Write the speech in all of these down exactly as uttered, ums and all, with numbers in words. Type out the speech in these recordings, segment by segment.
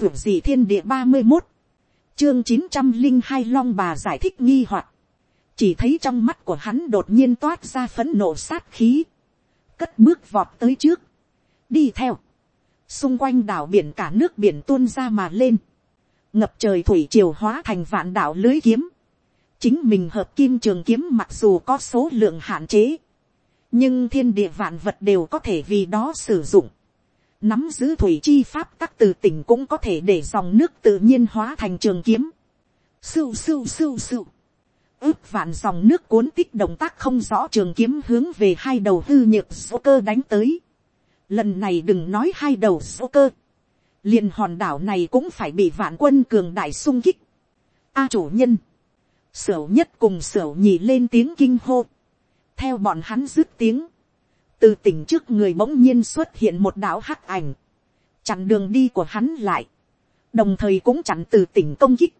Tưởng gì thiên địa ba mươi một, chương chín trăm linh hai Long bà giải thích nghi hoặc. Chỉ thấy trong mắt của hắn đột nhiên toát ra phẫn nộ sát khí. Cất bước vọt tới trước. Đi theo. Xung quanh đảo biển cả nước biển tuôn ra mà lên. Ngập trời thủy triều hóa thành vạn đảo lưới kiếm. Chính mình hợp kim trường kiếm mặc dù có số lượng hạn chế. Nhưng thiên địa vạn vật đều có thể vì đó sử dụng. Nắm giữ thủy chi pháp các từ tỉnh cũng có thể để dòng nước tự nhiên hóa thành trường kiếm. Sưu sưu sưu sưu. Ước vạn dòng nước cuốn tích động tác không rõ trường kiếm hướng về hai đầu hư nhược số cơ đánh tới. Lần này đừng nói hai đầu số cơ. Liền hòn đảo này cũng phải bị vạn quân cường đại xung kích. A chủ nhân. Sửu nhất cùng sửu nhì lên tiếng kinh hô. Theo bọn hắn dứt tiếng. Từ tỉnh trước người bỗng nhiên xuất hiện một đảo hắc ảnh. Chặn đường đi của hắn lại. Đồng thời cũng chặn từ tỉnh công kích.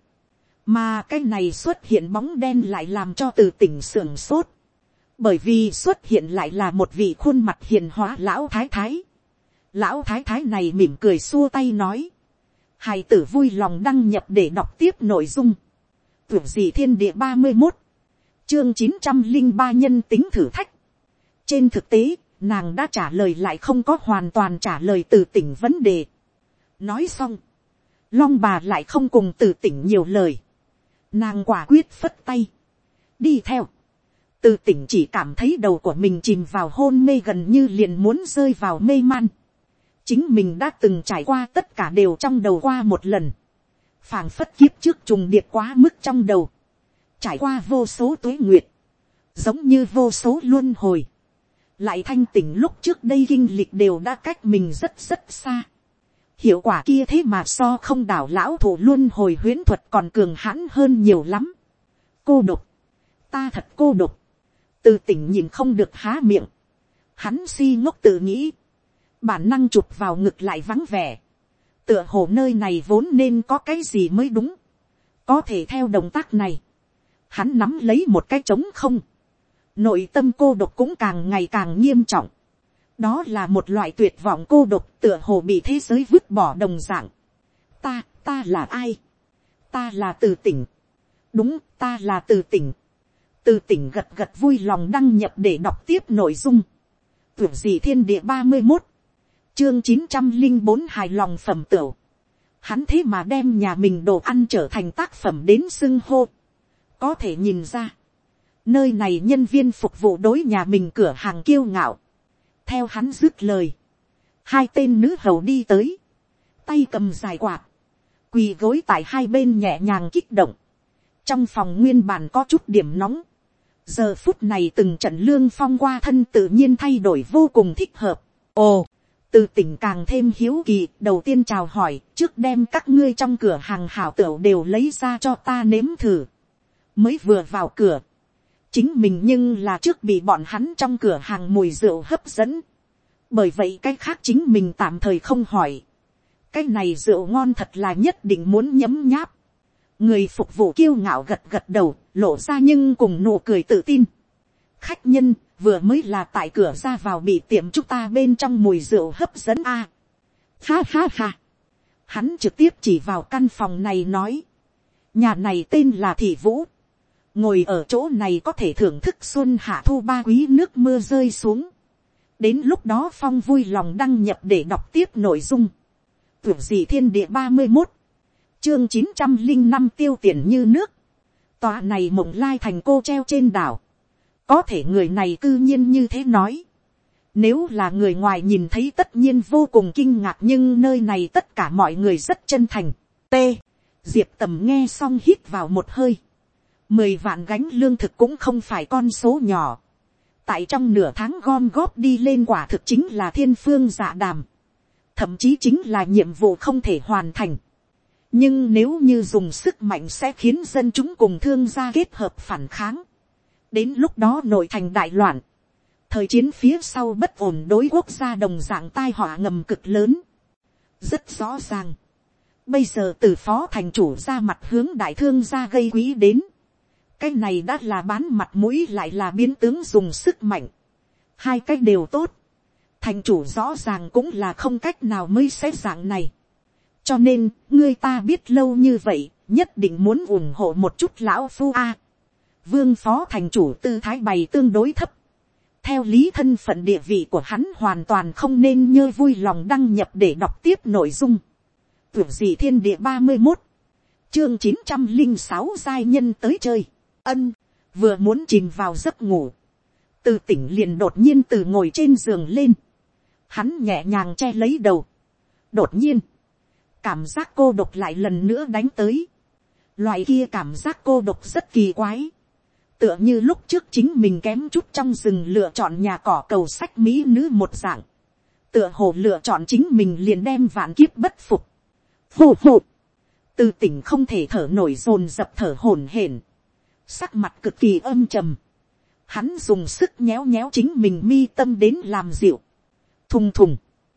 Mà cái này xuất hiện bóng đen lại làm cho từ tỉnh sưởng sốt. Bởi vì xuất hiện lại là một vị khuôn mặt hiền hóa lão thái thái. Lão thái thái này mỉm cười xua tay nói. Hài tử vui lòng đăng nhập để đọc tiếp nội dung. Tưởng gì thiên địa ba mươi một. Chương chín trăm linh ba nhân tính thử thách. Trên thực tế, nàng đã trả lời lại không có hoàn toàn trả lời từ tỉnh vấn đề. Nói xong. Long bà lại không cùng từ tỉnh nhiều lời. Nàng quả quyết phất tay. Đi theo. Từ tỉnh chỉ cảm thấy đầu của mình chìm vào hôn mê gần như liền muốn rơi vào mê man. Chính mình đã từng trải qua tất cả đều trong đầu qua một lần. Phảng phất kiếp trước trùng điệp quá mức trong đầu. Trải qua vô số tuế nguyệt. Giống như vô số luân hồi. Lại thanh tỉnh lúc trước đây kinh lịch đều đã cách mình rất rất xa. Hiệu quả kia thế mà so không đảo lão thủ luân hồi huyễn thuật còn cường hãn hơn nhiều lắm. Cô độc. Ta thật cô độc. Từ tỉnh nhìn không được há miệng. Hắn si ngốc tự nghĩ. Bản năng chụp vào ngực lại vắng vẻ. Tựa hồ nơi này vốn nên có cái gì mới đúng. Có thể theo động tác này. Hắn nắm lấy một cái trống không. Nội tâm cô độc cũng càng ngày càng nghiêm trọng. Đó là một loại tuyệt vọng cô độc tựa hồ bị thế giới vứt bỏ đồng dạng. Ta, ta là ai? Ta là Từ Tỉnh. Đúng, ta là Từ Tỉnh. Từ Tỉnh gật gật vui lòng đăng nhập để đọc tiếp nội dung. Tưởng gì thiên địa ba mươi một. Chương chín trăm linh bốn hài lòng phẩm tửu. Hắn thế mà đem nhà mình đồ ăn trở thành tác phẩm đến xưng hô. Có thể nhìn ra. Nơi này nhân viên phục vụ đối nhà mình cửa hàng kiêu ngạo. Theo hắn dứt lời. Hai tên nữ hầu đi tới. Tay cầm dài quạt. Quỳ gối tại hai bên nhẹ nhàng kích động. Trong phòng nguyên bản có chút điểm nóng. Giờ phút này từng trận lương phong qua thân tự nhiên thay đổi vô cùng thích hợp. Ồ, Từ Tỉnh càng thêm hiếu kỳ. Đầu tiên chào hỏi. Trước đem các ngươi trong cửa hàng hảo tửu đều lấy ra cho ta nếm thử. Mới vừa vào cửa. Chính mình nhưng là trước bị bọn hắn trong cửa hàng mùi rượu hấp dẫn. Bởi vậy cái khác chính mình tạm thời không hỏi. Cái này rượu ngon thật là nhất định muốn nhấm nháp. Người phục vụ kiêu ngạo gật gật đầu, lộ ra nhưng cùng nụ cười tự tin. Khách nhân, vừa mới là tại cửa ra vào bị tiệm chúng ta bên trong mùi rượu hấp dẫn a. À, ha ha ha. Hắn trực tiếp chỉ vào căn phòng này nói. Nhà này tên là Thị Vũ. Ngồi ở chỗ này có thể thưởng thức xuân hạ thu ba quý nước mưa rơi xuống. Đến lúc đó Phong vui lòng đăng nhập để đọc tiếp nội dung. Tưởng gì thiên địa ba mươi một. Chương chín trăm linh năm tiêu tiền như nước. Tòa này mộng lai thành cô treo trên đảo. Có thể người này cư nhiên như thế nói. Nếu là người ngoài nhìn thấy tất nhiên vô cùng kinh ngạc, nhưng nơi này tất cả mọi người rất chân thành. T. Diệp Tầm nghe xong hít vào một hơi. Mười vạn gánh lương thực cũng không phải con số nhỏ. Tại trong nửa tháng gom góp đi lên quả thực chính là thiên phương dạ đàm. Thậm chí chính là nhiệm vụ không thể hoàn thành. Nhưng nếu như dùng sức mạnh sẽ khiến dân chúng cùng thương gia kết hợp phản kháng. Đến lúc đó nội thành đại loạn. Thời chiến phía sau bất ổn đối quốc gia đồng dạng tai họa ngầm cực lớn. Rất rõ ràng. Bây giờ từ phó thành chủ ra mặt hướng đại thương gia gây quý đến. Cái này đã là bán mặt mũi lại là biến tướng dùng sức mạnh. Hai cách đều tốt. Thành chủ rõ ràng cũng là không cách nào mới xét dạng này. cho nên ngươi ta biết lâu như vậy, nhất định muốn ủng hộ một chút lão phu a. Vương phó thành chủ tư thái bày tương đối thấp, theo lý thân phận địa vị của hắn hoàn toàn không nên nhơ vui lòng đăng nhập để đọc tiếp nội dung. Tưởng gì thiên địa ba mươi một, chương chín trăm linh sáu giai nhân tới chơi. Ân, vừa muốn chìm vào giấc ngủ, Từ Tỉnh liền đột nhiên từ ngồi trên giường lên. Hắn nhẹ nhàng che lấy đầu. Đột nhiên, cảm giác cô độc lại lần nữa đánh tới. Loại kia cảm giác cô độc rất kỳ quái. Tựa như lúc trước chính mình kém chút trong rừng lựa chọn nhà cỏ cầu sách mỹ nữ một dạng. Tựa hồ lựa chọn chính mình liền đem vạn kiếp bất phục. Hù hù. Từ Tỉnh không thể thở nổi, dồn dập thở hổn hển, sắc mặt cực kỳ âm trầm. Hắn dùng sức nhéo nhéo chính mình mi tâm đến làm dịu. Thùng thùng.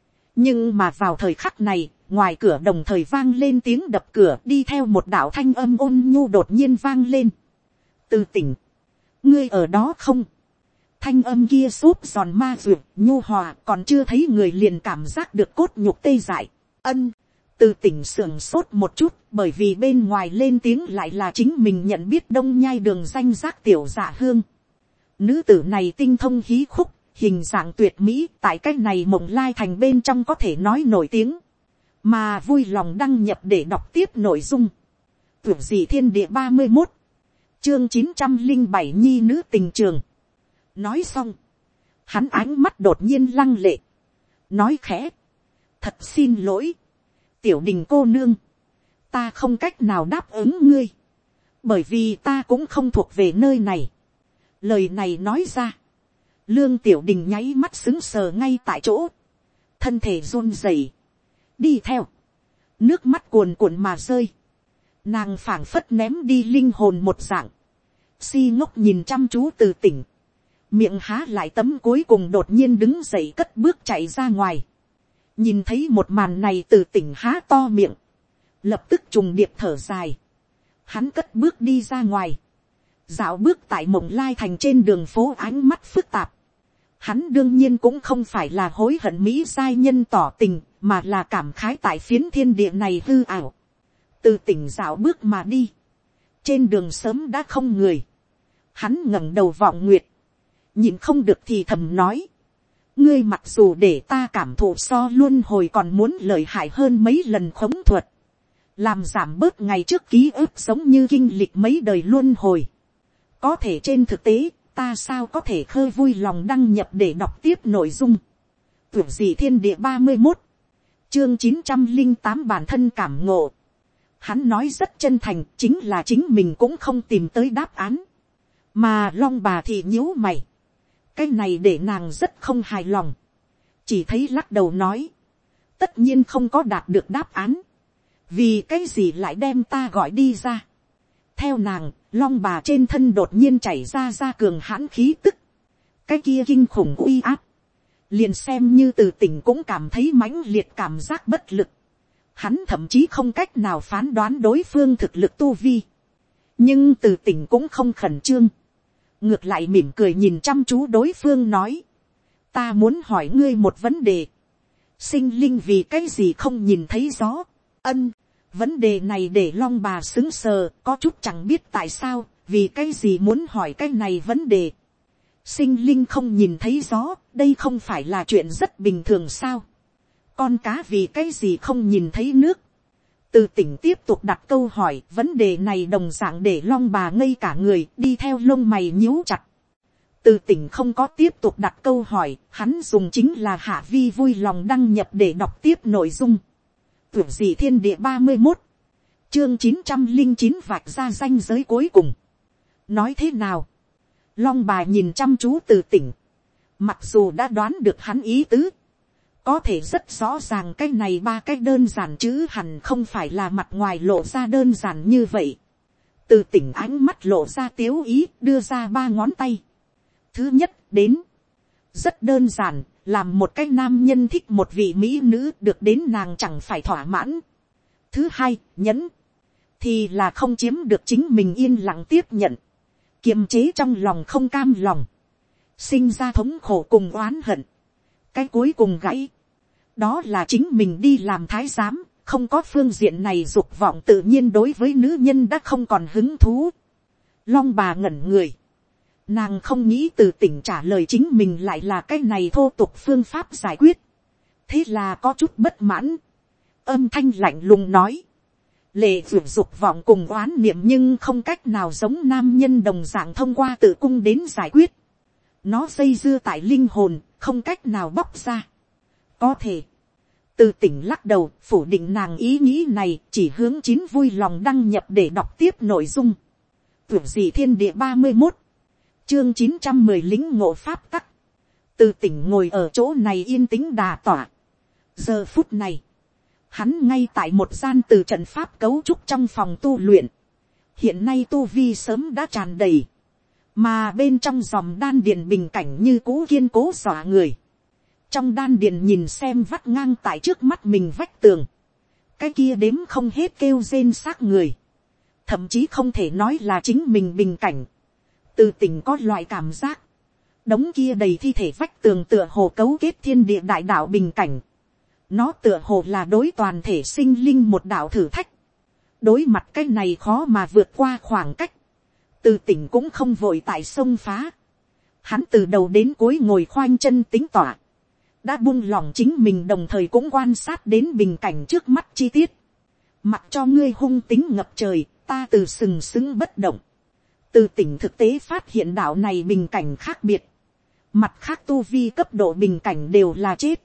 Nhưng mà vào thời khắc này, ngoài cửa đồng thời vang lên tiếng đập cửa, đi theo một đạo thanh âm ôn nhu đột nhiên vang lên. Từ Tỉnh, ngươi ở đó không? Thanh âm kia xốp giòn ma duyệt, nhu hòa, còn chưa thấy người liền cảm giác được cốt nhục tê dại. Ân. Từ Tỉnh sưởng sốt một chút, bởi vì bên ngoài lên tiếng lại là chính mình nhận biết Đông Nhai đường danh giác Tiểu Dạ Hương. Nữ tử này tinh thông hí khúc, hình dạng tuyệt mỹ, tại cái này Mộng Lai thành bên trong có thể nói nổi tiếng, mà vui lòng đăng nhập để đọc tiếp nội dung. Tưởng gì thiên địa ba mươi một, chương chín trăm linh bảy nhi nữ tình trường. Nói xong, hắn ánh mắt đột nhiên lăng lệ, nói khẽ, thật xin lỗi, Tiểu Đình cô nương, ta không cách nào đáp ứng ngươi, bởi vì ta cũng không thuộc về nơi này. Lời này nói ra, Lương Tiểu Đình nháy mắt xứng sờ ngay tại chỗ, thân thể run rẩy, đi theo, nước mắt cuồn cuộn mà rơi, nàng phảng phất ném đi linh hồn một dạng, si ngốc nhìn chăm chú Từ Tỉnh, miệng há lại tấm cuối cùng đột nhiên đứng dậy cất bước chạy ra ngoài. Nhìn thấy một màn này, Từ Tỉnh há to miệng, lập tức trùng điệp thở dài, hắn cất bước đi ra ngoài, dạo bước tại Mộng Lai thành trên đường phố, ánh mắt phức tạp. Hắn đương nhiên cũng không phải là hối hận mỹ giai nhân tỏ tình, mà là cảm khái tại phiến thiên địa này hư ảo. Từ Tỉnh dạo bước mà đi, trên đường sớm đã không người. Hắn ngẩng đầu vọng nguyệt, nhìn không được thì thầm nói, ngươi mặc dù để ta cảm thụ so luân hồi còn muốn lợi hại hơn mấy lần khống thuật, làm giảm bớt ngày trước ký ức giống như kinh lịch mấy đời luân hồi. Có thể trên thực tế, ta sao có thể khơi vui lòng đăng nhập để đọc tiếp nội dung. Tưởng gì thiên địa ba mươi một, chương chín trăm linh tám bản thân cảm ngộ. Hắn nói rất chân thành, chính là chính mình cũng không tìm tới đáp án. Mà Long bà thì nhíu mày. Cái này để nàng rất không hài lòng. Chỉ thấy lắc đầu nói, tất nhiên không có đạt được đáp án. Vì cái gì lại đem ta gọi đi ra? Theo nàng, Long bà trên thân đột nhiên chảy ra ra cường hãn khí tức. Cái kia kinh khủng uy áp, liền xem như Từ Tỉnh cũng cảm thấy mãnh liệt cảm giác bất lực. Hắn thậm chí không cách nào phán đoán đối phương thực lực tu vi. Nhưng Từ Tỉnh cũng không khẩn trương, ngược lại mỉm cười nhìn chăm chú đối phương nói, ta muốn hỏi ngươi một vấn đề, sinh linh vì cái gì không nhìn thấy gió? Ân. Vấn đề này để Long bà xứng sờ, có chút chẳng biết tại sao, vì cái gì muốn hỏi cái này vấn đề. Sinh linh không nhìn thấy gió, đây không phải là chuyện rất bình thường sao? Con cá vì cái gì không nhìn thấy nước? Từ Tỉnh tiếp tục đặt câu hỏi, vấn đề này đồng dạng để Long bà ngây cả người, đi theo lông mày nhíu chặt. Từ Tỉnh không có tiếp tục đặt câu hỏi, hắn dùng chính là hạ vi vui lòng đăng nhập để đọc tiếp nội dung. Tưởng gì thiên địa ba mươi một, chương chín trăm linh chín vạch ra ranh giới cuối cùng. Nói thế nào? Long bà nhìn chăm chú Từ Tỉnh, mặc dù đã đoán được hắn ý tứ, có thể rất rõ ràng cái này ba cái đơn giản chữ hẳn không phải là mặt ngoài lộ ra đơn giản như vậy. Từ Tỉnh ánh mắt lộ ra tiếu ý, đưa ra ba ngón tay. Thứ nhất, đến. Rất đơn giản, làm một cái nam nhân thích một vị mỹ nữ, được đến nàng chẳng phải thỏa mãn. Thứ hai, nhẫn. Thì là không chiếm được chính mình yên lặng tiếp nhận. Kiềm chế trong lòng không cam lòng. Sinh ra thống khổ cùng oán hận. Cái cuối cùng gãy. Đó là chính mình đi làm thái giám, không có phương diện này dục vọng, tự nhiên đối với nữ nhân đã không còn hứng thú. Long bà ngẩn người, nàng không nghĩ Từ Tỉnh trả lời chính mình lại là cái này thô tục phương pháp giải quyết, thế là có chút bất mãn, âm thanh lạnh lùng nói, lệ vượt dục vọng cùng oán niệm nhưng không cách nào giống nam nhân đồng dạng thông qua tự cung đến giải quyết, nó dây dưa tại linh hồn, không cách nào bóc ra. Có thể, Từ Tỉnh lắc đầu phủ định nàng ý nghĩ này, chỉ hướng chín vui lòng đăng nhập để đọc tiếp nội dung. Tuyệt dị thiên địa ba mươi một, chương chín trăm mười lính ngộ pháp tắc. Từ Tỉnh ngồi ở chỗ này yên tĩnh đà tỏa. Giờ phút này, hắn ngay tại một gian từ trận pháp cấu trúc trong phòng tu luyện. Hiện nay tu vi sớm đã tràn đầy, mà bên trong dòng đan điền bình cảnh như cũ kiên cố dọa người. Trong đan điền nhìn xem vắt ngang tại trước mắt mình vách tường, cái kia đếm không hết kêu rên xác người, thậm chí không thể nói là chính mình bình cảnh. Từ Tỉnh có loại cảm giác, đống kia đầy thi thể vách tường tựa hồ cấu kết thiên địa đại đạo bình cảnh. Nó tựa hồ là đối toàn thể sinh linh một đạo thử thách. Đối mặt cái này khó mà vượt qua khoảng cách, Từ Tỉnh cũng không vội tại sông phá. Hắn từ đầu đến cuối ngồi khoanh chân tính tỏa, đã buông lỏng chính mình, đồng thời cũng quan sát đến bình cảnh trước mắt chi tiết. Mặc cho ngươi hung tính ngập trời, ta từ sừng sững bất động. Từ Tỉnh thực tế phát hiện đạo này bình cảnh khác biệt. Mặt khác tu vi cấp độ bình cảnh đều là chết,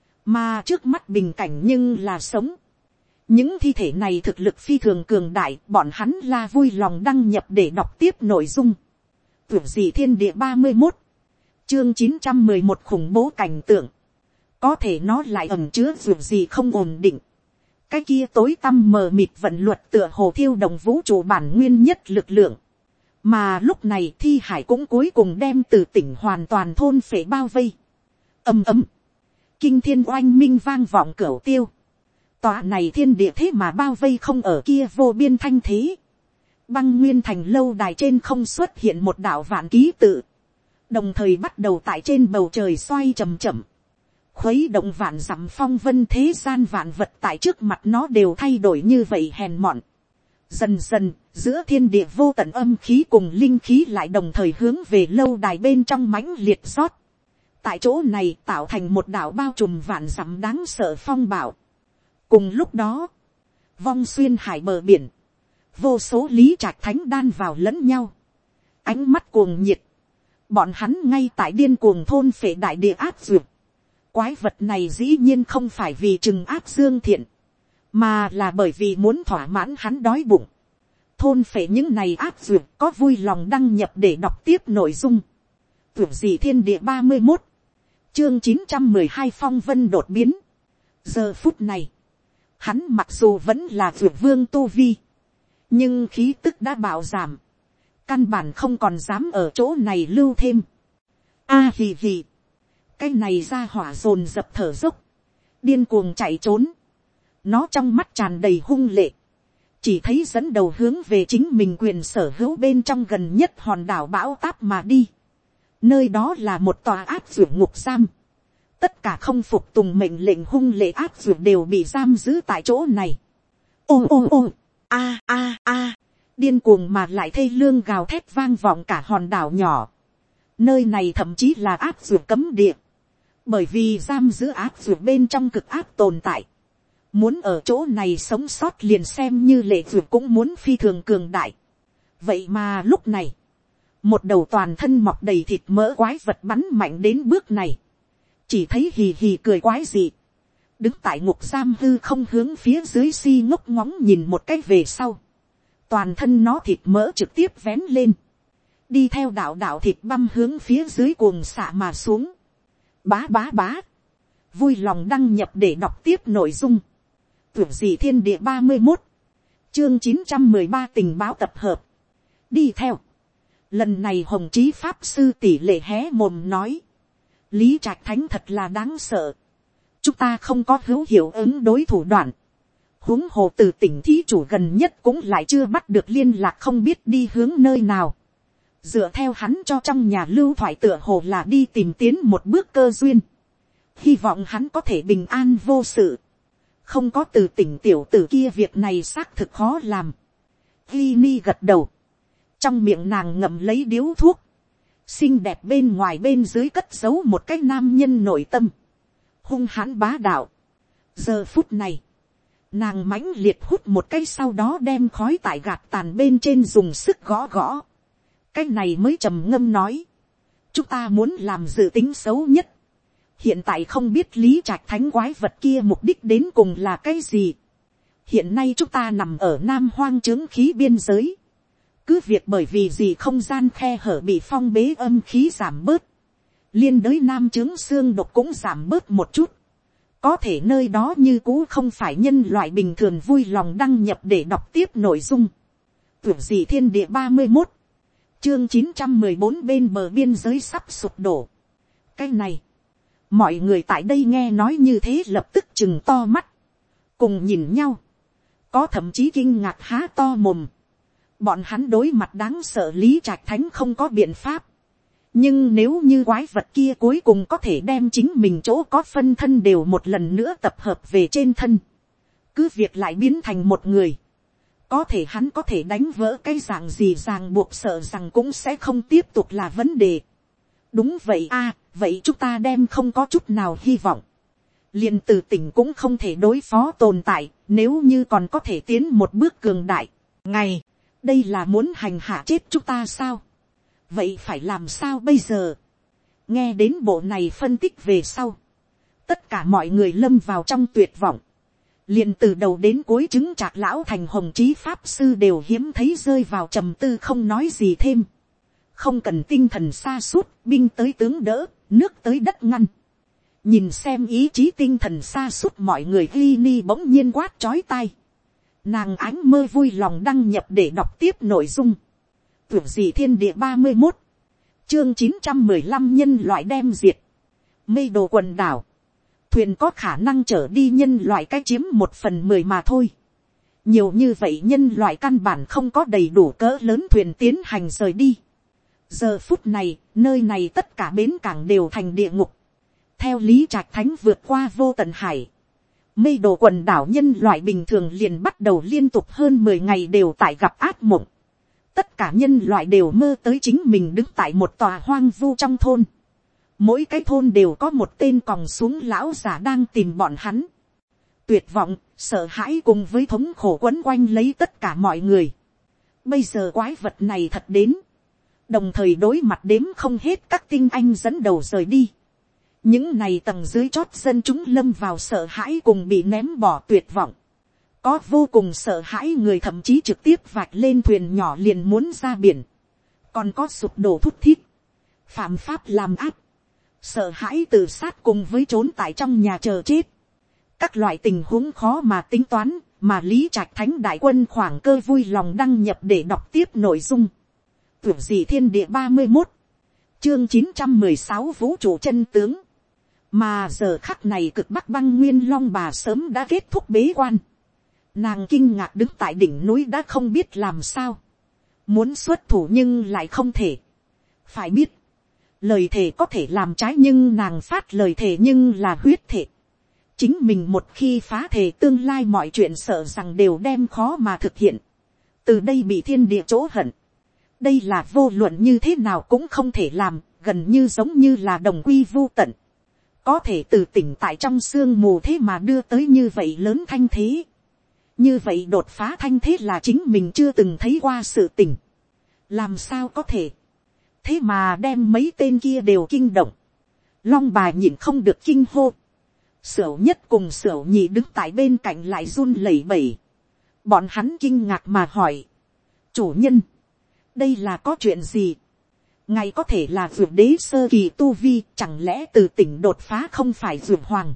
mà trước mắt bình cảnh nhưng là sống. Những thi thể này thực lực phi thường cường đại, bọn hắn là vui lòng đăng nhập để đọc tiếp nội dung. Tuyệt dị thiên địa ba mươi một, chương chín trăm mười một khủng bố cảnh tượng. Có thể nó lại ẩn chứa dù gì không ổn định. Cái kia tối tăm mờ mịt vận luật tựa hồ thiêu động vũ trụ bản nguyên nhất lực lượng. Mà lúc này thi hải cũng cuối cùng đem Từ Tỉnh hoàn toàn thôn phệ bao vây. Ầm ầm, kinh thiên oanh minh vang vọng cửu tiêu. Tòa này thiên địa thế mà bao vây không ở kia vô biên thanh thế. Băng nguyên thành lâu đài trên không xuất hiện một đạo vạn ký tự, đồng thời bắt đầu tại trên bầu trời xoay chậm chậm, khuấy động vạn dặm phong vân. Thế gian vạn vật tại trước mặt nó đều thay đổi như vậy hèn mọn. Dần dần, giữa thiên địa vô tận âm khí cùng linh khí lại đồng thời hướng về lâu đài bên trong mãnh liệt rót. Tại chỗ này tạo thành một đảo bao trùm vạn dặm đáng sợ phong bạo. Cùng lúc đó, vong xuyên hải bờ biển, vô số lý trạch thánh đan vào lẫn nhau, ánh mắt cuồng nhiệt. Bọn hắn ngay tại điên cuồng thôn phệ đại địa áp dược. Quái vật này dĩ nhiên không phải vì trừng áp Dương Thiện, mà là bởi vì muốn thỏa mãn hắn đói bụng. Thôn phệ những này áp dược có vui lòng đăng nhập để đọc tiếp nội dung. Tuyệt dị thiên địa ba mươi một, chương chín trăm mười hai phong vân đột biến. Giờ phút này, hắn mặc dù vẫn là dược vương tu vi, nhưng khí tức đã bạo giảm, căn bản không còn dám ở chỗ này lưu thêm. A à, hì hì, cái này ra hỏa dồn dập thở dốc, điên cuồng chạy trốn. Nó trong mắt tràn đầy hung lệ, chỉ thấy dẫn đầu hướng về chính mình quyền sở hữu bên trong gần nhất hòn đảo bão táp mà đi. Nơi đó là một tòa áp dược ngục giam. Tất cả không phục tùng mệnh lệnh hung lệ áp dược đều bị giam giữ tại chỗ này. Ô ô ô, a a a, điên cuồng mà lại thê lương gào thét vang vọng cả hòn đảo nhỏ. Nơi này thậm chí là áp dược cấm địa, bởi vì giam giữ áp dược bên trong cực áp tồn tại. Muốn ở chỗ này sống sót liền xem như lệ dược cũng muốn phi thường cường đại. Vậy mà lúc này, một đầu toàn thân mọc đầy thịt mỡ quái vật bắn mạnh đến bước này. Chỉ thấy hì hì cười quái dị, đứng tại ngục giam hư không hướng phía dưới si ngốc ngóng nhìn một cái về sau. Toàn thân nó thịt mỡ trực tiếp vén lên, đi theo đạo đạo thịt băm hướng phía dưới cuồng xạ mà xuống. Bá bá bá, vui lòng đăng nhập để đọc tiếp nội dung. Tuyệt dị thiên địa ba mươi một, chương chín trăm mười ba tình báo tập hợp. Đi theo. Lần này hồng trí pháp sư tỷ lệ hé mồm nói, Lý Trạch Thánh thật là đáng sợ. Chúng ta không có hữu hiệu ứng đối thủ đoạn. Huống hồ từ tỉnh thí chủ gần nhất cũng lại chưa bắt được liên lạc, không biết đi hướng nơi nào. Dựa theo hắn cho trong nhà lưu thoại tựa hồ là đi tìm tiến một bước cơ duyên. Hy vọng hắn có thể bình an vô sự. Không có từ tỉnh tiểu tử kia việc này xác thực khó làm. Rini gật đầu. Trong miệng nàng ngậm lấy điếu thuốc. Xinh đẹp bên ngoài bên dưới cất giấu một cái nam nhân nội tâm. Hung hãn bá đạo. Giờ phút này. Nàng mãnh liệt hút một cái sau đó đem khói tại gạt tàn bên trên dùng sức gõ gõ. Cái này mới trầm ngâm nói. Chúng ta muốn làm dự tính xấu nhất. Hiện tại không biết Lý Trạch thánh quái vật kia mục đích đến cùng là cái gì. Hiện nay chúng ta nằm ở Nam Hoang chứng khí biên giới. Cứ việc bởi vì gì không gian khe hở bị phong bế âm khí giảm bớt. Liên đới Nam chứng xương độc cũng giảm bớt một chút. Có thể nơi đó như cũ không phải nhân loại bình thường vui lòng đăng nhập để đọc tiếp nội dung. Tưởng gì thiên địa ba mươi mốt. Chương chín trăm mười bốn bên bờ biên giới sắp sụp đổ. Cái này. Mọi người tại đây nghe nói như thế lập tức chừng to mắt. Cùng nhìn nhau. Có thậm chí kinh ngạc há to mồm. Bọn hắn đối mặt đáng sợ Lý Trạch Thánh không có biện pháp. Nhưng nếu như quái vật kia cuối cùng có thể đem chính mình chỗ có phân thân đều một lần nữa tập hợp về trên thân. Cứ việc lại biến thành một người. Có thể hắn có thể đánh vỡ cái dạng gì ràng buộc sợ rằng cũng sẽ không tiếp tục là vấn đề. Đúng vậy a, vậy chúng ta đem không có chút nào hy vọng. Liền từ tỉnh cũng không thể đối phó tồn tại, nếu như còn có thể tiến một bước cường đại. Ngày, đây là muốn hành hạ chết chúng ta sao? Vậy phải làm sao bây giờ? Nghe đến bộ này phân tích về sau. Tất cả mọi người lâm vào trong tuyệt vọng. Liền từ đầu đến cuối chứng Trạc lão thành hồng chí pháp sư đều hiếm thấy rơi vào trầm tư không nói gì thêm. Không cần tinh thần sa sút, binh tới tướng đỡ, nước tới đất ngăn. Nhìn xem ý chí tinh thần sa sút mọi người Rini bỗng nhiên quát chói tai. Nàng ánh mơ vui lòng đăng nhập để đọc tiếp nội dung. Tưởng gì thiên địa ba mươi mốt. Chương chín trăm mười lăm nhân loại đem diệt. Mây đồ quần đảo. Thuyền có khả năng chở đi nhân loại cái chiếm một phần mười mà thôi. Nhiều như vậy nhân loại căn bản không có đầy đủ cỡ lớn thuyền tiến hành rời đi. Giờ phút này, nơi này tất cả bến cảng đều thành địa ngục. Theo Lý Trạch Thánh vượt qua vô tận hải. Mây đồ quần đảo nhân loại bình thường liền bắt đầu liên tục hơn mười ngày đều tại gặp ác mộng. Tất cả nhân loại đều mơ tới chính mình đứng tại một tòa hoang vu trong thôn. Mỗi cái thôn đều có một tên còng xuống lão giả đang tìm bọn hắn. Tuyệt vọng, sợ hãi cùng với thống khổ quấn quanh lấy tất cả mọi người. Bây giờ quái vật này thật đến. Đồng thời đối mặt đếm không hết các tinh anh dẫn đầu rời đi. Những này tầng dưới chót dân chúng lâm vào sợ hãi cùng bị ném bỏ tuyệt vọng. Có vô cùng sợ hãi người thậm chí trực tiếp vạch lên thuyền nhỏ liền muốn ra biển. Còn có sụp đổ thút thít. Phạm pháp làm ác. Sợ hãi tự sát cùng với trốn tại trong nhà chờ chết. Các loại tình huống khó mà tính toán, mà Lý Trạch Thánh đại quân khoảng cơ vui lòng đăng nhập để đọc tiếp nội dung. Tưởng gì thiên địa ba mươi mốt. Chương chín trăm mười sáu vũ trụ chân tướng. Mà giờ khắc này cực bắc băng nguyên long bà sớm đã kết thúc bế quan. Nàng kinh ngạc đứng tại đỉnh núi đã không biết làm sao. Muốn xuất thủ nhưng lại không thể. Phải biết. Lời thề có thể làm trái nhưng nàng phát lời thề nhưng là huyết thề. Chính mình một khi phá thề tương lai mọi chuyện sợ rằng đều đem khó mà thực hiện. Từ đây bị thiên địa chỗ hận. Đây là vô luận như thế nào cũng không thể làm, gần như giống như là đồng quy vô tận. Có thể từ tỉnh tại trong sương mù thế mà đưa tới như vậy lớn thanh thế. Như vậy đột phá thanh thế là chính mình chưa từng thấy qua sự tỉnh. Làm sao có thể. Thế mà đem mấy tên kia đều kinh động. Long bà nhịn không được kinh hô. Sửu nhất cùng sửu nhị đứng tại bên cạnh lại run lẩy bẩy. Bọn hắn kinh ngạc mà hỏi. Chủ nhân. Đây là có chuyện gì? Ngài có thể là vượt đế sơ kỳ tu vi. Chẳng lẽ từ tỉnh đột phá không phải vượt hoàng.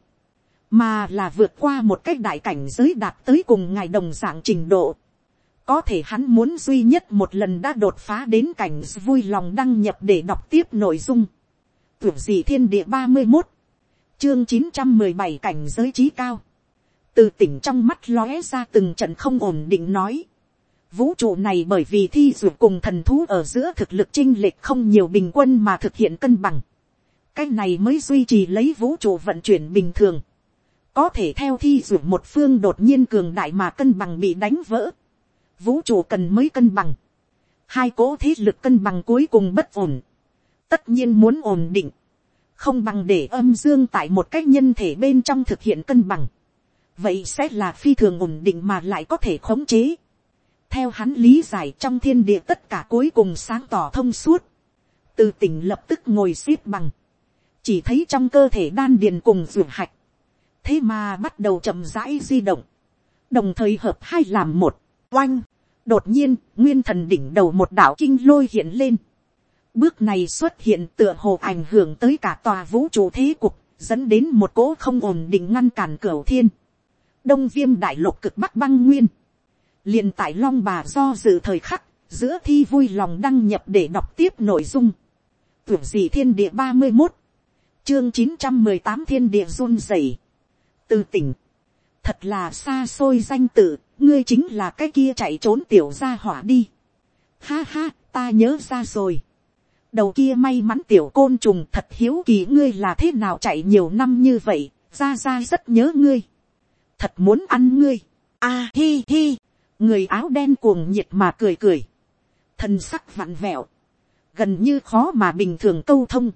Mà là vượt qua một cái đại cảnh giới đạt tới cùng ngài đồng dạng trình độ. Có thể hắn muốn duy nhất một lần đã đột phá đến cảnh vui lòng đăng nhập để đọc tiếp nội dung. Tưởng gì thiên địa ba mươi mốt. Chương chín trăm mười bảy cảnh giới trí cao. Từ tỉnh trong mắt lóe ra từng trận không ổn định nói. Vũ trụ này bởi vì thi dụ cùng thần thú ở giữa thực lực chênh lệch không nhiều bình quân mà thực hiện cân bằng. Cái này mới duy trì lấy vũ trụ vận chuyển bình thường. có thể theo thi dụ một phương đột nhiên cường đại mà cân bằng bị đánh vỡ. Vũ trụ cần mới cân bằng. Hai cỗ thế lực cân bằng cuối cùng bất ổn. Tất nhiên muốn ổn định. Không bằng để âm dương tại một cái nhân thể bên trong thực hiện cân bằng. Vậy sẽ là phi thường ổn định mà lại có thể khống chế. Theo hắn lý giải trong thiên địa tất cả cuối cùng sáng tỏ thông suốt. Từ tỉnh lập tức ngồi xếp bằng. Chỉ thấy trong cơ thể đan điền cùng ruột hạch. Thế mà bắt đầu chậm rãi di động. Đồng thời hợp hai làm một. Oanh. Đột nhiên, nguyên thần đỉnh đầu một đạo kinh lôi hiện lên. Bước này xuất hiện tựa hồ ảnh hưởng tới cả tòa vũ trụ thế cục, dẫn đến một cỗ không ổn định ngăn cản cửu thiên. Đông Viêm đại lục cực bắc băng nguyên. Liền tại Long Bà do dự thời khắc, giữa thi vui lòng đăng nhập để đọc tiếp nội dung. Tưởng gì thiên địa ba mươi mốt. Chương chín trăm mười tám thiên địa run rẩy. Từ tỉnh. Thật là xa xôi danh tự, ngươi chính là cái kia chạy trốn tiểu gia hỏa đi. Ha ha, ta nhớ ra rồi. Đầu kia may mắn tiểu côn trùng, thật hiếu kỳ ngươi là thế nào chạy nhiều năm như vậy, ra ra rất nhớ ngươi. Thật muốn ăn ngươi. A hi hi. Người áo đen cuồng nhiệt mà cười cười. Thần sắc vặn vẹo. Gần như khó mà bình thường câu thông.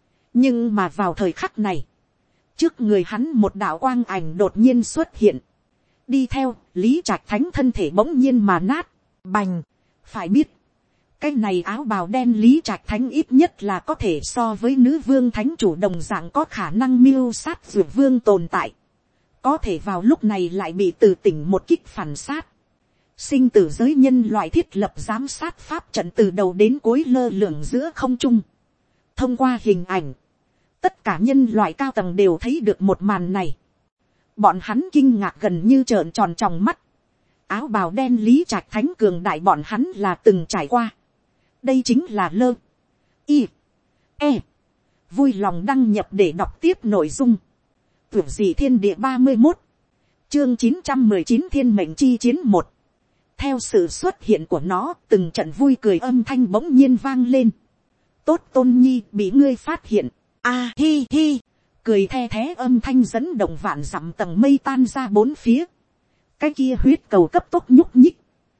Nhưng mà vào thời khắc này. Trước người hắn một đạo quang ảnh đột nhiên xuất hiện. Đi theo, Lý Trạch Thánh thân thể bỗng nhiên mà nát. Bành. Phải biết. Cái này áo bào đen Lý Trạch Thánh ít nhất là có thể so với nữ vương thánh chủ đồng dạng có khả năng mưu sát dược vương tồn tại. Có thể vào lúc này lại bị từ tỉnh một kích phản sát. Sinh tử giới nhân loại thiết lập giám sát pháp trận từ đầu đến cuối lơ lửng giữa không trung. Thông qua hình ảnh, tất cả nhân loại cao tầng đều thấy được một màn này. Bọn hắn kinh ngạc gần như trợn tròn tròng mắt. Áo bào đen Lý Trạch Thánh cường đại bọn hắn là từng trải qua. Đây chính là lơ. Y. E. Vui lòng đăng nhập để đọc tiếp nội dung. Tưởng gì thiên địa ba mươi mốt. Chương chín trăm mười chín thiên mệnh chi chiến một. Theo sự xuất hiện của nó, từng trận vui cười âm thanh bỗng nhiên vang lên. Tốt Tôn Nhi, bị ngươi phát hiện. A hi hi. Cười the thé âm thanh dẫn động vạn dặm tầng mây tan ra bốn phía. Cái kia huyết cầu cấp tốc nhúc nhích.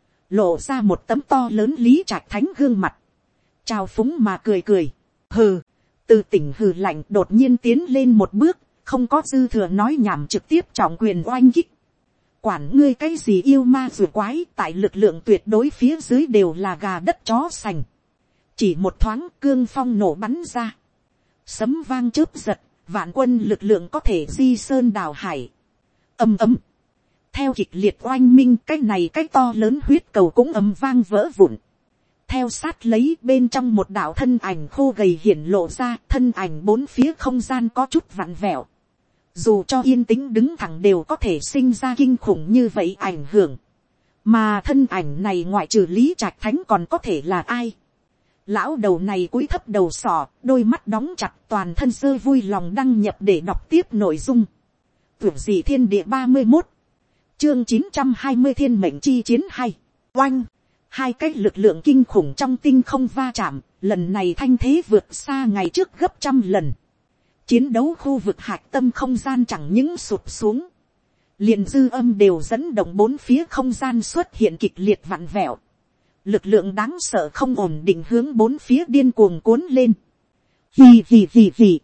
Lộ ra một tấm to lớn Lý Trạch Thánh gương mặt. Chào phúng mà cười cười. Hừ. Từ tỉnh hừ lạnh đột nhiên tiến lên một bước. Không có dư thừa nói nhảm trực tiếp trọng quyền oanh kích. Quản ngươi cái gì yêu ma rùa quái, tại lực lượng tuyệt đối phía dưới đều là gà đất chó sành. Chỉ một thoáng cương phong nổ bắn ra. Sấm vang chớp giật, vạn quân lực lượng có thể di sơn đào hải. Âm ấm. Theo kịch liệt oanh minh, cái này cái to lớn huyết cầu cũng ầm vang vỡ vụn. Theo sát lấy bên trong một đạo thân ảnh khô gầy hiển lộ ra, thân ảnh bốn phía không gian có chút vặn vẹo. Dù cho yên tĩnh đứng thẳng đều có thể sinh ra kinh khủng như vậy ảnh hưởng. Mà thân ảnh này ngoại trừ Lý Trạch Thánh còn có thể là ai? Lão đầu này cúi thấp đầu sọ, đôi mắt đóng chặt, toàn thân sơ vui lòng đăng nhập để đọc tiếp nội dung. Tưởng gì thiên địa ba mươi mốt. Chương chín trăm hai mươi thiên mệnh chi chiến hay. Oanh. Hai cái lực lượng kinh khủng trong tinh không va chạm, lần này thanh thế vượt xa ngày trước gấp trăm lần. Chiến đấu khu vực hạch tâm không gian chẳng những sụp xuống. Liền dư âm đều dẫn động bốn phía không gian xuất hiện kịch liệt vặn vẹo. Lực lượng đáng sợ không ổn định hướng bốn phía điên cuồng cuốn lên. Hì hì hì hì.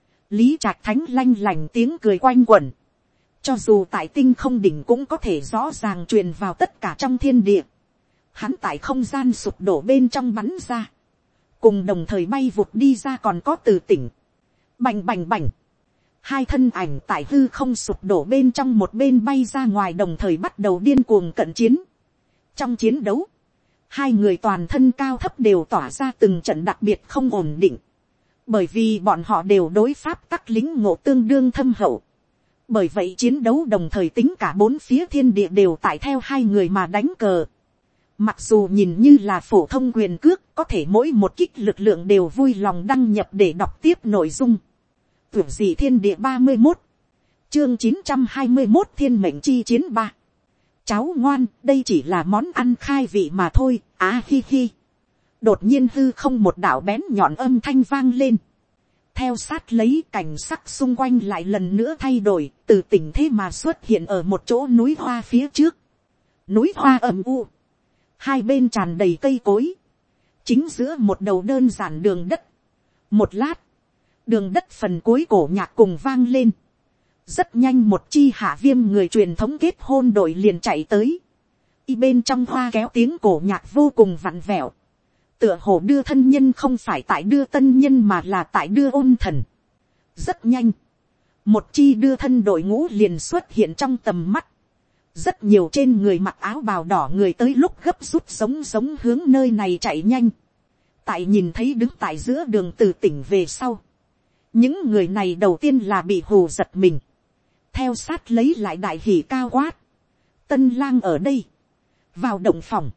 Lý Trạch Thánh lanh lành tiếng cười quanh quẩn. Cho dù tại tinh không đỉnh cũng có thể rõ ràng truyền vào tất cả trong thiên địa. Hắn tại không gian sụp đổ bên trong bắn ra. Cùng đồng thời bay vụt đi ra còn có từ tỉnh. Bành bành bành. Hai thân ảnh tại hư không sụp đổ bên trong một bên bay ra ngoài đồng thời bắt đầu điên cuồng cận chiến. Trong chiến đấu, hai người toàn thân cao thấp đều tỏa ra từng trận đặc biệt không ổn định. Bởi vì bọn họ đều đối pháp tắc lính ngộ tương đương thâm hậu. Bởi vậy chiến đấu đồng thời tính cả bốn phía thiên địa đều tại theo hai người mà đánh cờ. Mặc dù nhìn như là phổ thông quyền cước, có thể mỗi một kích lực lượng đều vui lòng đăng nhập để đọc tiếp nội dung. Tưởng gì thiên địa ba mươi mốt. Chương chín trăm hai mươi mốt thiên mệnh chi chiến ba. Cháu ngoan, đây chỉ là món ăn khai vị mà thôi, á hi hi. Đột nhiên hư không một đạo bén nhọn âm thanh vang lên. Theo sát lấy cảnh sắc xung quanh lại lần nữa thay đổi, từ tỉnh thế mà xuất hiện ở một chỗ núi hoa phía trước. Núi hoa ẩm u, hai bên tràn đầy cây cối, chính giữa một đầu đơn giản đường đất. Một lát, đường đất phần cuối cổ nhạc cùng vang lên. Rất nhanh một chi hạ viêm người truyền thống kết hôn đội liền chạy tới. Y bên trong hoa kéo tiếng cổ nhạc vô cùng vặn vẹo. Tựa hồ đưa thân nhân không phải tại đưa tân nhân mà là tại đưa ôn thần. Rất nhanh, một chi đưa thân đội ngũ liền xuất hiện trong tầm mắt. Rất nhiều trên người mặc áo bào đỏ người tới lúc gấp rút giống giống hướng nơi này chạy nhanh. Tại nhìn thấy đứng tại giữa đường từ tỉnh về sau, những người này đầu tiên là bị hù giật mình. Theo sát lấy lại đại hỉ cao quát: tân lang ở đây, vào động phòng.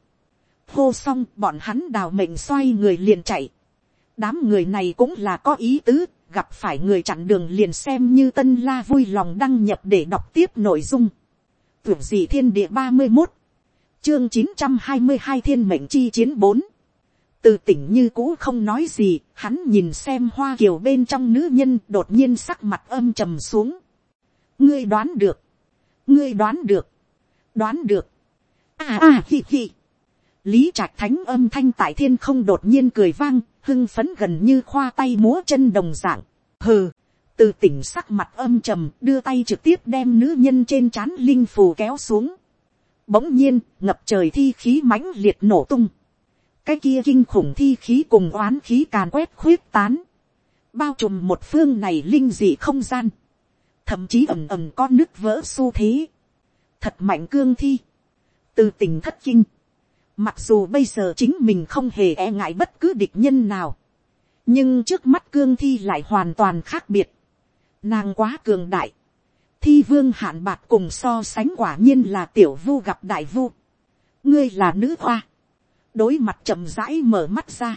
Hô xong bọn hắn đào mệnh xoay người liền chạy. Đám người này cũng là có ý tứ, gặp phải người chặn đường liền xem như tân la vui lòng đăng nhập để đọc tiếp nội dung. Tuyển dị thiên địa ba mươi một, chương chín trăm hai mươi hai thiên mệnh chi chiến bốn. Từ tỉnh như cũ không nói gì, hắn nhìn xem hoa kiều bên trong nữ nhân, đột nhiên sắc mặt âm trầm xuống. Ngươi đoán được, ngươi đoán được, đoán được. À à hi hi. Lý Trạch Thánh âm thanh tại thiên không đột nhiên cười vang, hưng phấn gần như khoa tay múa chân đồng dạng. Hừ, từ tỉnh sắc mặt âm trầm, đưa tay trực tiếp đem nữ nhân trên trán linh phù kéo xuống. Bỗng nhiên, ngập trời thi khí mãnh liệt nổ tung. Cái kia kinh khủng thi khí cùng oán khí càn quét khuyết tán, bao trùm một phương này linh dị không gian, thậm chí ầm ầm có nứt vỡ xu thế. Thật mạnh cương thi. Từ tỉnh thất kinh. Mặc dù bây giờ chính mình không hề e ngại bất cứ địch nhân nào, nhưng trước mắt cương thi lại hoàn toàn khác biệt. Nàng quá cường đại. Thi vương hạn bạc cùng so sánh quả nhiên là tiểu vu gặp đại vu. Ngươi là nữ hoa. Đối mặt chậm rãi mở mắt ra,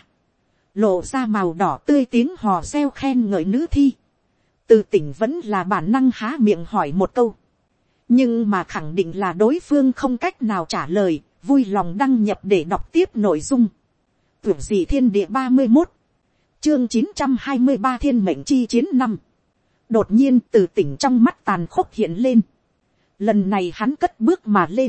lộ ra màu đỏ tươi tiếng hò reo khen ngợi nữ thi. Từ tỉnh vẫn là bản năng há miệng hỏi một câu, nhưng mà khẳng định là đối phương không cách nào trả lời, vui lòng đăng nhập để đọc tiếp nội dung. Tuyển dị thiên địa ba mươi một, chương chín trăm hai mươi ba thiên mệnh chi chiến năm. Đột nhiên từ tỉnh trong mắt tàn khốc hiện lên. Lần này hắn cất bước mà lên,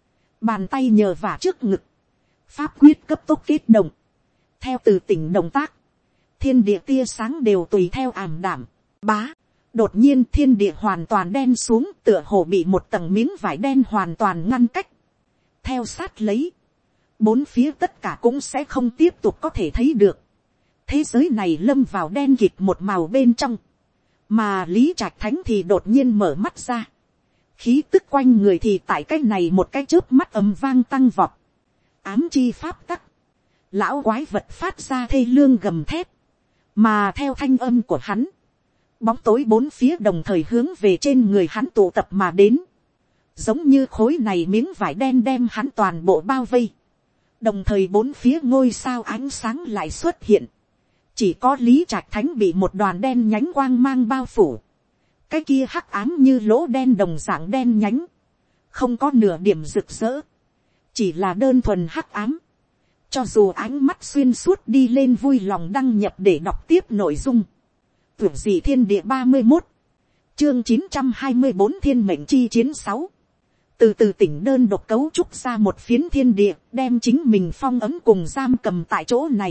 bàn tay nhờ vả trước ngực, pháp quyết cấp tốc kết động. Theo từ tỉnh động tác, thiên địa tia sáng đều tùy theo ảm đảm. Bá, đột nhiên thiên địa hoàn toàn đen xuống, tựa hồ bị một tầng miếng vải đen hoàn toàn ngăn cách. Theo sát lấy, bốn phía tất cả cũng sẽ không tiếp tục có thể thấy được. Thế giới này lâm vào đen kịt một màu bên trong. Mà Lý Trạch Thánh thì đột nhiên mở mắt ra. Khí tức quanh người thì tại cái này một cái chớp mắt ầm vang tăng vọt. Ám chi pháp tắc. Lão quái vật phát ra thê lương gầm thét. Mà theo thanh âm của hắn, bóng tối bốn phía đồng thời hướng về trên người hắn tụ tập mà đến. Giống như khối này miếng vải đen đem hắn toàn bộ bao vây. Đồng thời bốn phía ngôi sao ánh sáng lại xuất hiện. Chỉ có Lý Trạch Thánh bị một đoàn đen nhánh quang mang bao phủ. Cái kia hắc ám như lỗ đen đồng dạng đen nhánh. Không có nửa điểm rực rỡ. Chỉ là đơn thuần hắc ám. Cho dù ánh mắt xuyên suốt đi lên, vui lòng đăng nhập để đọc tiếp nội dung. Tuyển dị thiên địa ba mươi một, chương chín trăm hai mươi bốn thiên mệnh chi chiến sáu. Từ từ tỉnh đơn độc cấu trúc ra một phiến thiên địa, đem chính mình phong ấm cùng giam cầm tại chỗ này.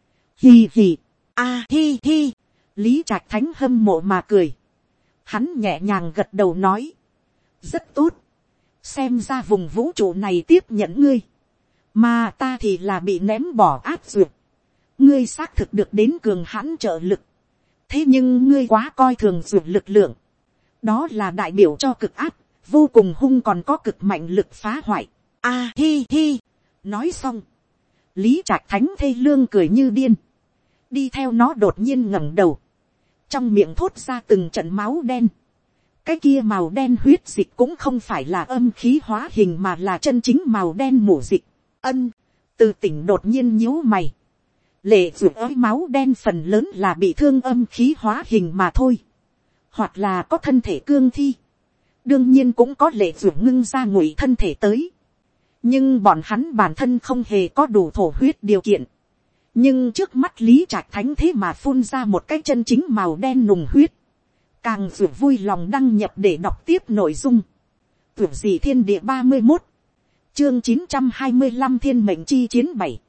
Hì hì, a hi hi, Lý Trạch Thánh hâm mộ mà cười. Hắn nhẹ nhàng gật đầu nói, rất tốt, xem ra vùng vũ trụ này tiếp nhận ngươi, mà ta thì là bị ném bỏ áp duyệt. Ngươi xác thực được đến cường hãn trợ lực, thế nhưng ngươi quá coi thường duyệt lực lượng, đó là đại biểu cho cực áp, vô cùng hung còn có cực mạnh lực phá hoại. A hi hi, nói xong, Lý Trạch Thánh thê lương cười như điên, đi theo nó đột nhiên ngẩng đầu, trong miệng thốt ra từng trận máu đen. Cái kia màu đen huyết dịch cũng không phải là âm khí hóa hình mà là chân chính màu đen mủ dịch. Ân, từ tỉnh đột nhiên nhíu mày, lệ ruột ới máu đen phần lớn là bị thương âm khí hóa hình mà thôi, hoặc là có thân thể cương thi, đương nhiên cũng có lệ ruột ngưng ra ngụy thân thể tới, nhưng bọn hắn bản thân không hề có đủ thổ huyết điều kiện, nhưng trước mắt lý trạch thánh thế mà phun ra một cái chân chính màu đen nùng huyết, càng dù vui lòng đăng nhập để đọc tiếp nội dung. Tưởng gì thiên địa ba mươi một, chương chín trăm hai mươi năm thiên mệnh chi chiến bảy.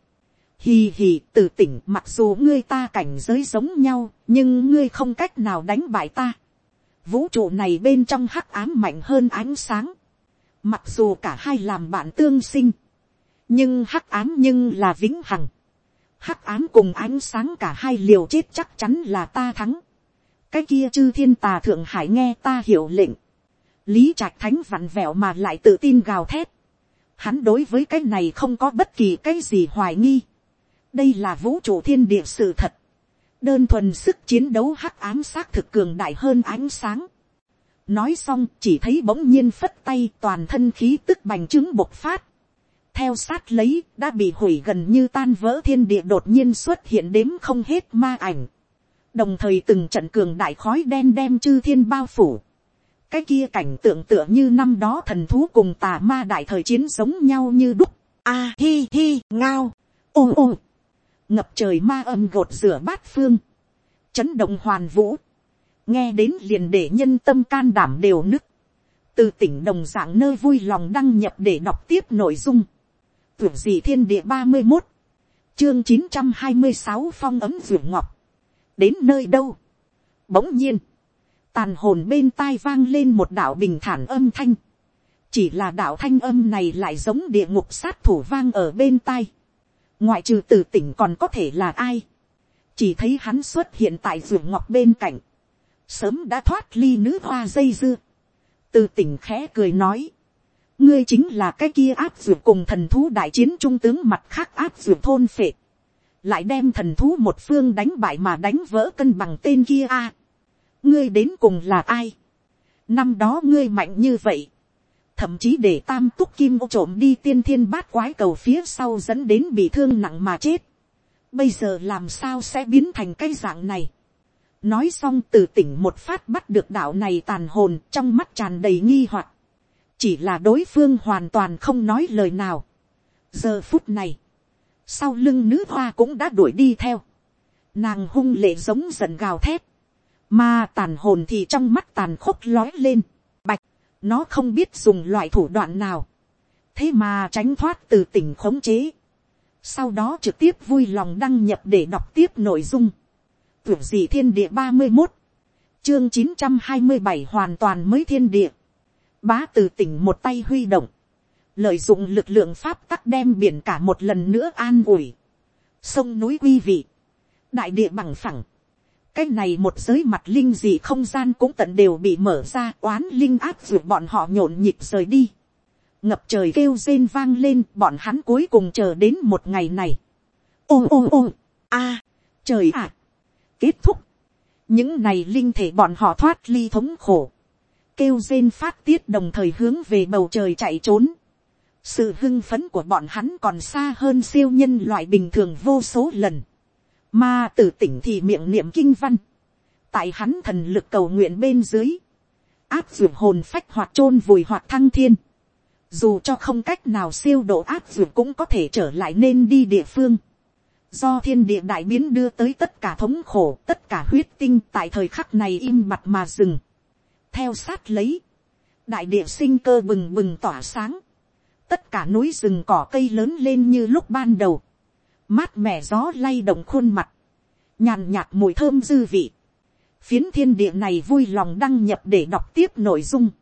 Hì hì, từ tỉnh, mặc dù ngươi ta cảnh giới giống nhau, nhưng ngươi không cách nào đánh bại ta. Vũ trụ này bên trong hắc ám mạnh hơn ánh sáng. Mặc dù cả hai làm bạn tương sinh, nhưng hắc ám nhưng là vĩnh hằng. Hắc ám cùng ánh sáng cả hai liều chết chắc chắn là ta thắng. Cái kia chư thiên tà thượng hải nghe ta hiểu lệnh. Lý Trạch Thánh vặn vẹo mà lại tự tin gào thét. Hắn đối với cái này không có bất kỳ cái gì hoài nghi. Đây là vũ trụ thiên địa sự thật. Đơn thuần sức chiến đấu hắc ám xác thực cường đại hơn ánh sáng. Nói xong chỉ thấy bỗng nhiên phất tay, toàn thân khí tức bành trướng bộc phát. Theo sát lấy đã bị hủy gần như tan vỡ thiên địa đột nhiên xuất hiện đếm không hết ma ảnh. Đồng thời từng trận cường đại khói đen đem chư thiên bao phủ. Cái kia cảnh tượng tựa như năm đó thần thú cùng tà ma đại thời chiến giống nhau như đúc. A hi hi ngao. Ô ô. Ngập trời ma âm gột rửa bát phương. Chấn động hoàn vũ. Nghe đến liền để nhân tâm can đảm đều nức. Từ tỉnh đồng dạng nơi vui lòng đăng nhập để đọc tiếp nội dung. Tưởng gì thiên địa ba mươi một. Chương chín trăm hai mươi sáu phong ấm ruộng ngọc. Đến nơi đâu? Bỗng nhiên. Tàn hồn bên tai vang lên một đạo bình thản âm thanh. Chỉ là đạo thanh âm này lại giống địa ngục sát thủ vang ở bên tai. Ngoại trừ từ tỉnh còn có thể là ai? Chỉ thấy hắn xuất hiện tại ruộng ngọc bên cạnh. Sớm đã thoát ly nữ hoa dây dưa. Từ tỉnh khẽ cười nói. Ngươi chính là cái kia áp dược cùng thần thú đại chiến trung tướng mặt khác áp dược thôn phệ. Lại đem thần thú một phương đánh bại mà đánh vỡ cân bằng tên kia a. À, ngươi đến cùng là ai? Năm đó ngươi mạnh như vậy. Thậm chí để tam túc kim ô trộm đi tiên thiên bát quái cầu phía sau dẫn đến bị thương nặng mà chết. Bây giờ làm sao sẽ biến thành cái dạng này? Nói xong từ tỉnh một phát bắt được đạo này tàn hồn, trong mắt tràn đầy nghi hoặc. Chỉ là đối phương hoàn toàn không nói lời nào. Giờ phút này, sau lưng nữ hoa cũng đã đuổi đi theo. Nàng hung lệ giống giận gào thét. Mà tàn hồn thì trong mắt tàn khốc lói lên. Bạch, nó không biết dùng loại thủ đoạn nào. Thế mà tránh thoát từ tỉnh khống chế. Sau đó trực tiếp vui lòng đăng nhập để đọc tiếp nội dung. Tưởng gì thiên địa ba mươi một. Chương chín trăm hai mươi bảy hoàn toàn mới thiên địa. Bá từ tỉnh một tay huy động. Lợi dụng lực lượng pháp tắc đem biển cả một lần nữa an ủi. Sông núi quy vị. Đại địa bằng phẳng. Cái này một giới mặt linh dị không gian cũng tận đều bị mở ra. Oán linh áp dụ bọn họ nhộn nhịp rời đi. Ngập trời kêu rên vang lên. Bọn hắn cuối cùng chờ đến một ngày này. Ô ô ô. A. Trời ạ. À. Kết thúc. Những này linh thể bọn họ thoát ly thống khổ. Kêu rên phát tiết đồng thời hướng về bầu trời chạy trốn. Sự hưng phấn của bọn hắn còn xa hơn siêu nhân loại bình thường vô số lần. Mà từ tỉnh thì miệng niệm kinh văn. Tại hắn thần lực cầu nguyện bên dưới. Áp dụng hồn phách hoặc chôn vùi hoặc thăng thiên. Dù cho không cách nào siêu độ áp dụng cũng có thể trở lại nên đi địa phương. Do thiên địa đại biến đưa tới tất cả thống khổ, tất cả huyết tinh tại thời khắc này im bặt mà dừng. Theo sát lấy, đại địa sinh cơ bừng bừng tỏa sáng. Tất cả núi rừng cỏ cây lớn lên như lúc ban đầu. Mát mẻ gió lay động khuôn mặt. Nhàn nhạt mùi thơm dư vị. Phiến thiên địa này vui lòng đăng nhập để đọc tiếp nội dung.